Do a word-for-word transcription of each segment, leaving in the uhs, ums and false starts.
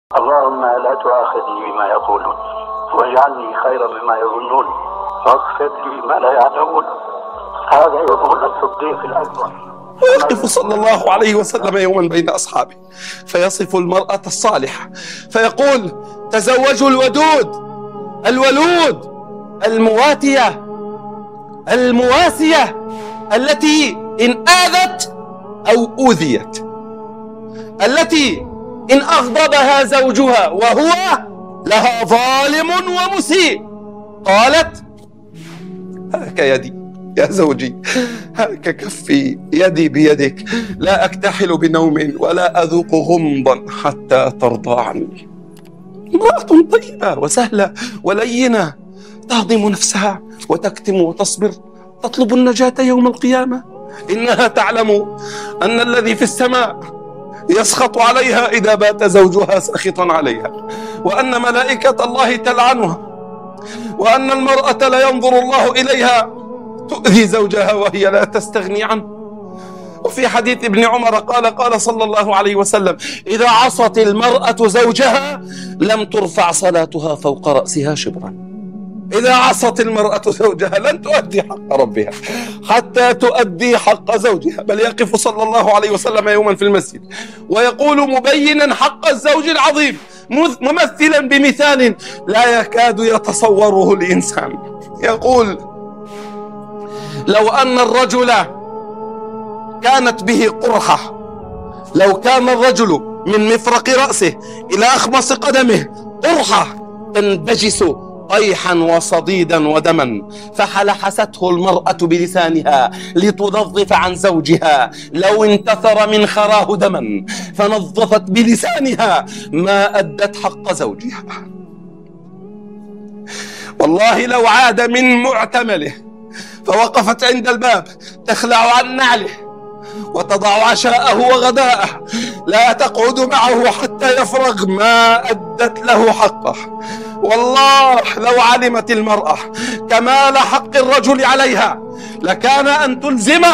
اللهم لا تؤاخذني بما يقولون واجعلني خيرا مما يظنون واغفر لي ما لا يعلمون. هذا يقول الصديق الأكبر. ويقف صلى الله عليه وسلم يوما بين أصحابه فيصف المرأة الصالحة فيقول: تزوجوا الودود الولود المواتية المواسية التي إن آذت أو أوذيت، التي إن أغضبها زوجها وهو لها ظالم ومسيء قالت: هاك يدي يا زوجي، هاك كفي يدي بيدك، لا أكتحل بنوم ولا أذوق غمضا حتى ترضى عني. امرأة طيبة وسهلة ولينة تهضم نفسها وتكتم وتصبر، تطلب النجاة يوم القيامة. إنها تعلم أن الذي في السماء يسخط عليها إذا بات زوجها ساخطا عليها، وأن ملائكة الله تلعنها، وأن المرأة لا ينظر الله إليها تؤذي زوجها وهي لا تستغني عنه. وفي حديث ابن عمر قال قال صلى الله عليه وسلم: إذا عصت المرأة زوجها لم ترفع صلاتها فوق رأسها شبرا. إذا عصت المرأة زوجها لن تؤدي حق ربها حتى تؤدي حق زوجها. بل يقف صلى الله عليه وسلم يوما في المسجد ويقول مبينا حق الزوج العظيم، ممثلا بمثال لا يكاد يتصوره الإنسان، يقول: لو أن الرجل كانت به قرحة، لو كان الرجل من مفرق رأسه إلى أخمص قدمه قرحة تنبجس طيحا وصديدا ودما، فحلحسته المرأة بلسانها لتنظف عن زوجها، لو انتثر من خراه دما فنظفت بلسانها ما أدت حق زوجها. والله لو عاد من معتمله فوقفت عند الباب تخلع عن نعله وتضع عشاءه وغداءه، لا تقعد معه حتى يفرغ ما أدت له حقه. والله لو علمت المرأة كمال حق الرجل عليها لكان أن تلزمه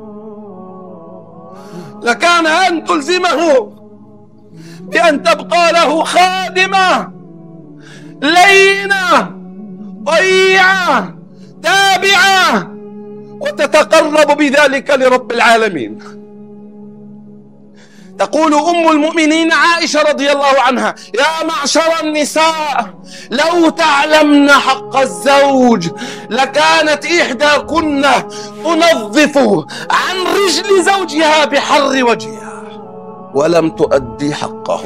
لكان أن تلزمه بأن تبقى له خادمة لينة طيعة تابعة وتتقرب بذلك لرب العالمين. تقول أم المؤمنين عائشة رضي الله عنها: يا معشر النساء، لو تعلمن حق الزوج لكانت إحداكن تنظف عن رجل زوجها بحر وجهها ولم تؤدي حقه.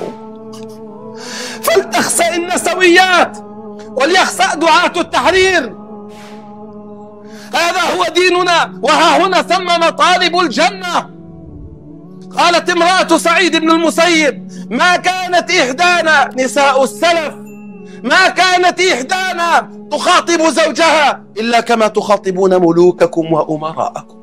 فلتخسأ النسويات وليخسأ دعاة التحرير. هذا هو ديننا، وها هنا ثم مطالب الجنة. قالت امرأة سعيد بن المسيب: ما كانت إحدانا، نساء السلف، ما كانت إحدانا تخاطب زوجها إلا كما تخاطبون ملوككم وأمراءكم.